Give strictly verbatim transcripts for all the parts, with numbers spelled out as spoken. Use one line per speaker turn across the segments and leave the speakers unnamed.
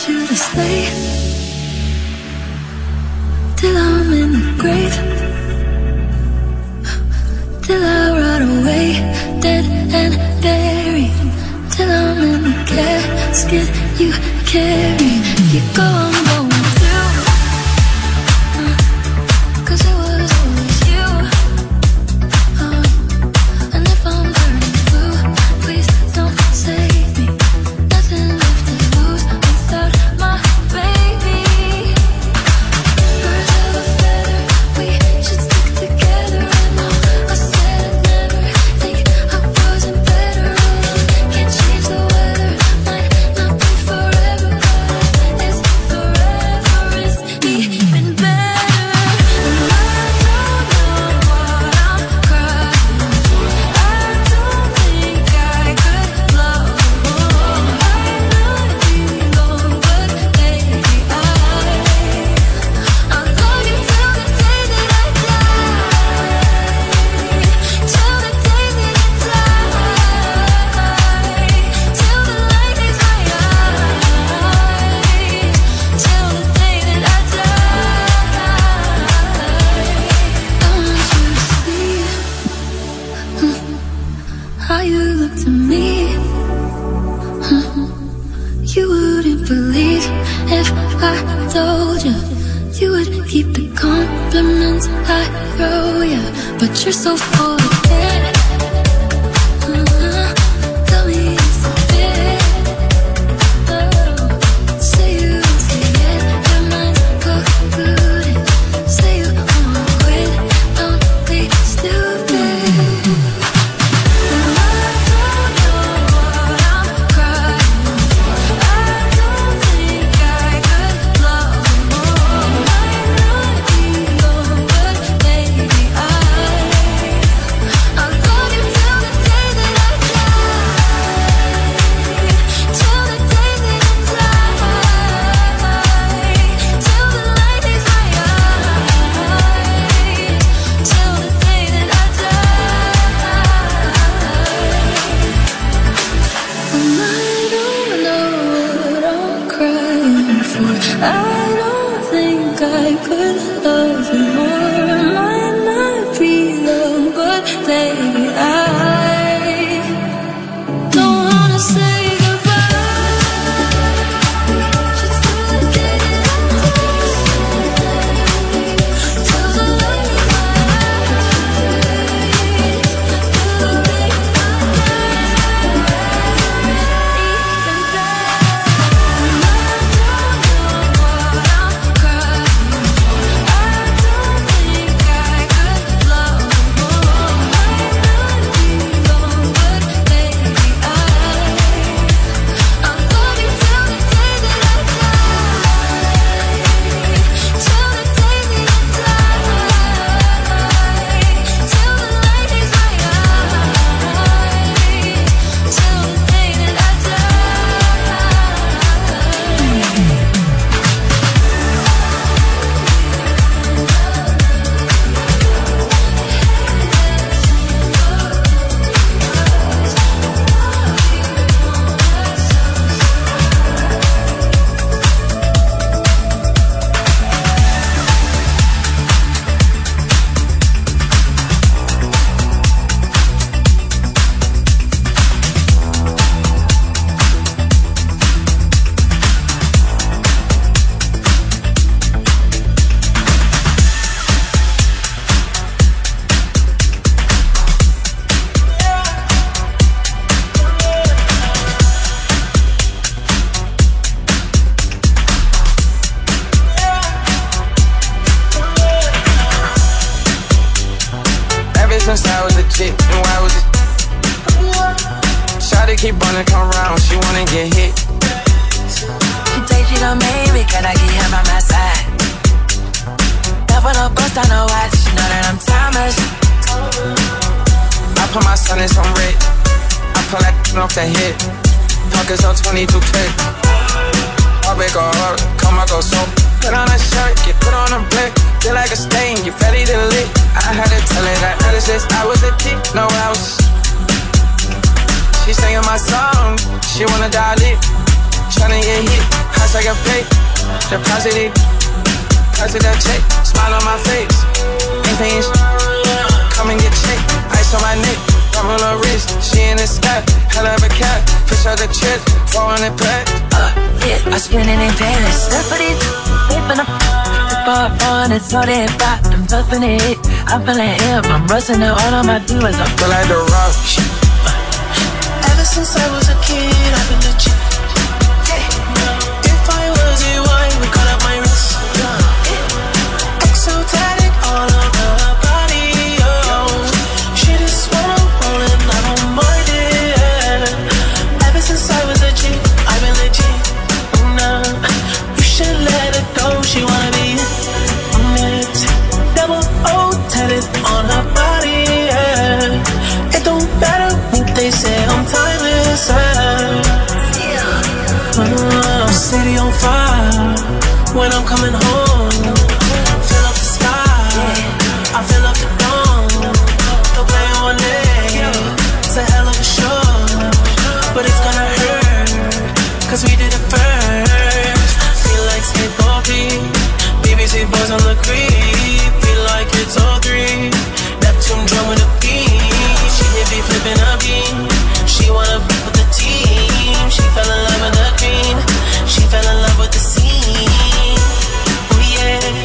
you to stay till I'm in the grave, till I rot away, dead and buried, till I'm in the casket you carry. If you go, I'm going through, uh, 'cause it was always you, uh, and if I'm burning blue, please don't save me. Nothing left to lose without my baby. Birds of a feather, we should stick together. And now I said I'd never think I wasn't better. Can't change the weather, might not be forever, but it's forever is even better. And I don't know what I'm crying for. I don't think I could love more. Might not be long, but baby I I'll love you till the day that I die, till the day that I die, till the light is my eyes, till the day that I die. I want you to see how you look to me. You wouldn't believe if I told you. You would keep the compliments I throw you, but you're so full of it. Uh-huh. Tell me it's a bit. Oh. Say you won't say it, your mind's polluted. Say you wanna quit, don't be stupid. And I don't know what I'm crying for. I don't think I could love more. Might not be long, but baby I I'll love you till the day that I die, till the day that I die, till the light is my eyes, till the day that I die. And I don't know what I'm crying for. I don't think I could love you more. Might not be long, but baby I don't wanna say goodbye. Just till the day that I die, till the light is my eyes, till the day I
since I was a chick, and why was it? Shawty keep wanna come round, she wanna get hit.
She say she gon' make me, can I get him by my side? Never no bust on no watch, she know that I'm timeless.
I put my son in some red, I pull that off the head. Pockets on twenty-two K. All big or all, come I go so. Put on a shirt, get put on a blick. Feel like a stain, you ready to lick. I had to tell her that ever since I was a kid, no else. She singing my song, she wanna die lit. tryna get hit, house I got paid. Deposit it, deposit that check, smile on my face. Anything, come and get checked. Ice on my neck, I'm on her wrist. She in the sky, hell of a cat. Fish out the chest, four hundred pack.
Uh, yeah, I spend it in Paris. That's for these, whipping up. Far on, it's all that pop. I'm puffing it, I'm feeling hip. I'm rusting it, all of my doers. I
feel like the rock.
Ever since I was a kid, I've been legit. If I was a wine, would cut up my wrist. Exotic all over her body, oh. Shit is what I'm rolling, I don't mind it. Ever since I was a kid, I've been legit. Nah, you should let it go, she wanna be it. Double O tatted on her body, yeah. It don't matter what they say, I'm timeless, yeah. uh, City on fire when I'm coming home. Fill up the sky, I fill up the dome. Don't play on it, it's a hell of a show. But it's gonna hurt, cause we did it first. Feel like skateboard beat, B B C boys on the creep. Feel like it's all three, Neptune drum with a beat. She hit me flipping a beam, she wanna be with the team. She fell in love with the green, she fell in love with the scene. Oh yeah,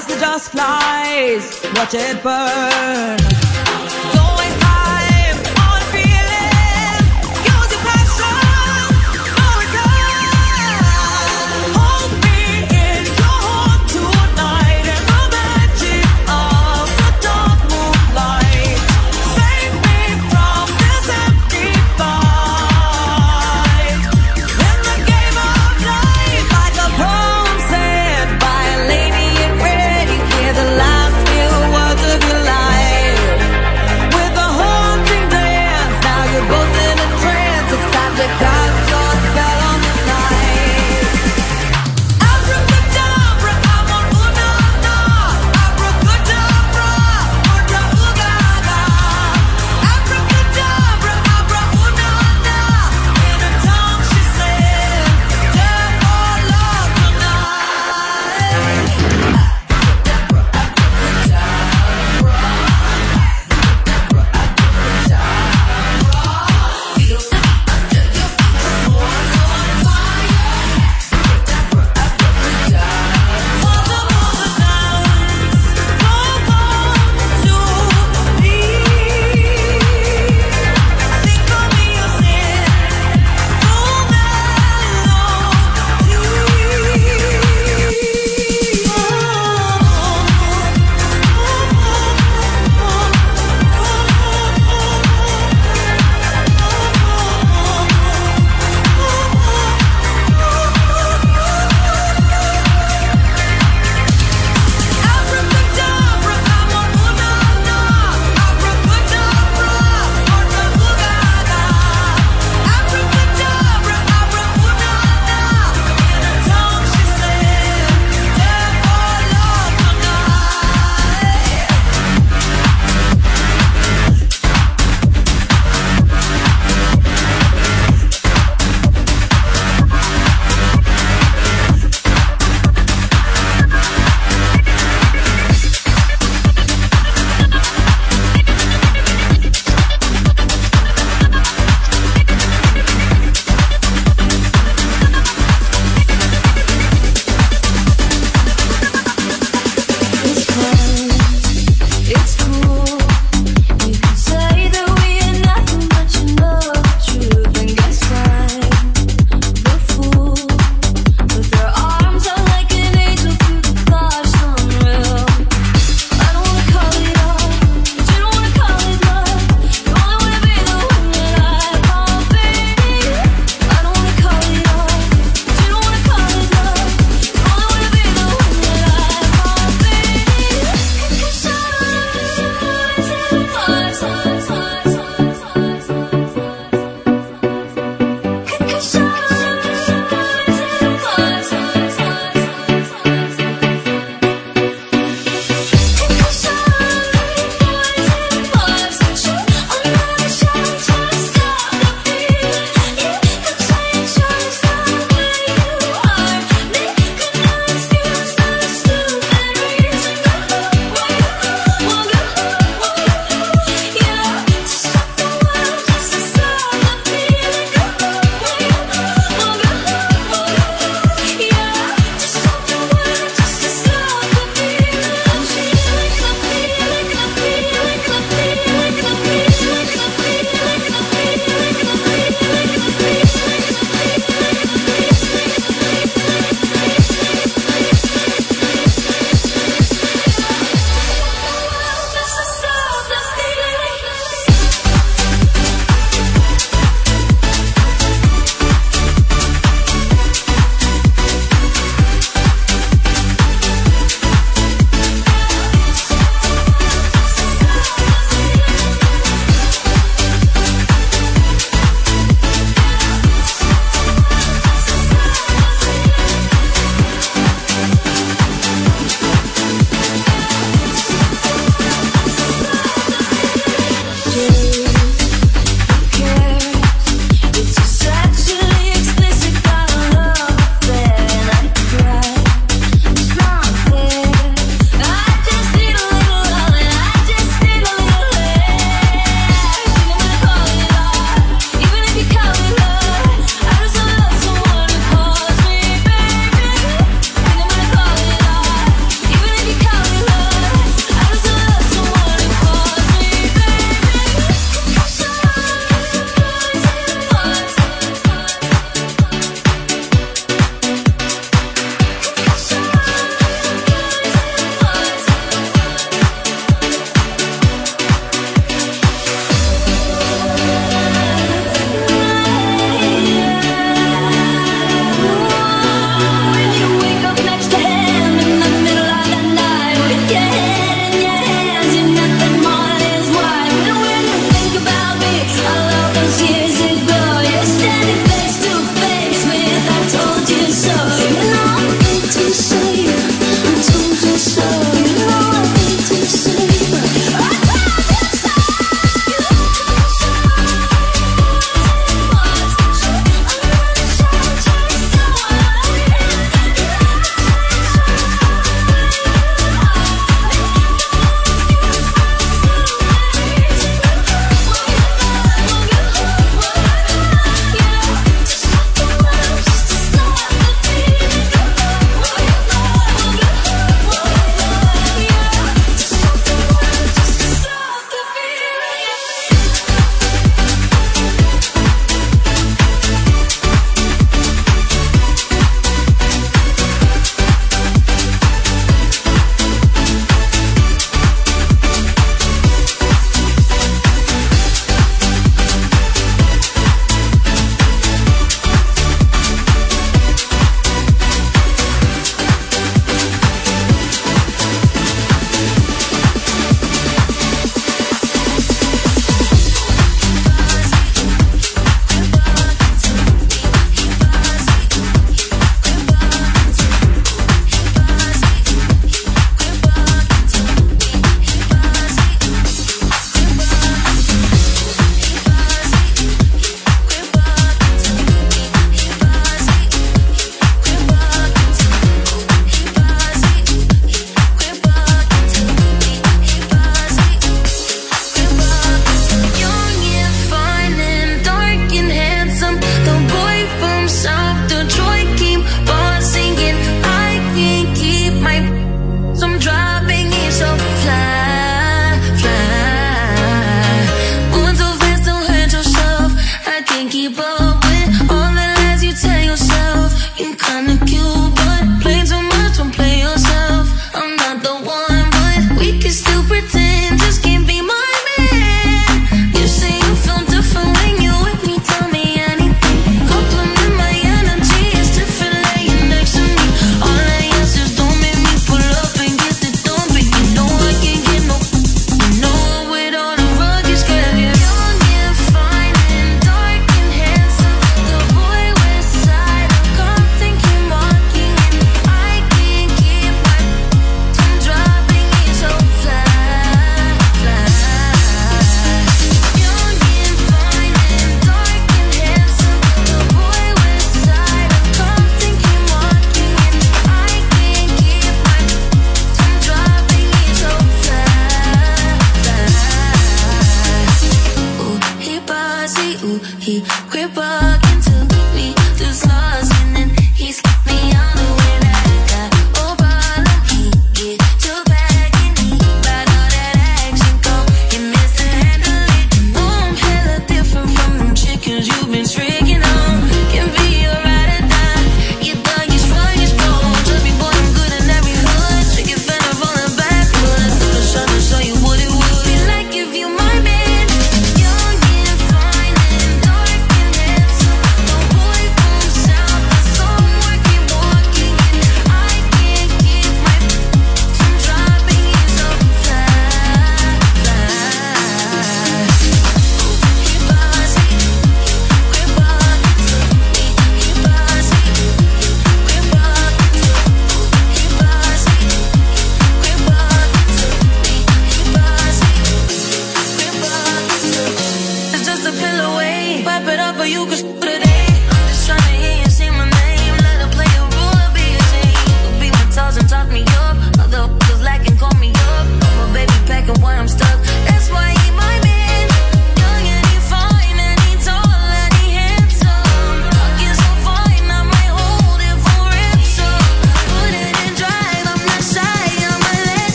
As the dust flies, watch it burn.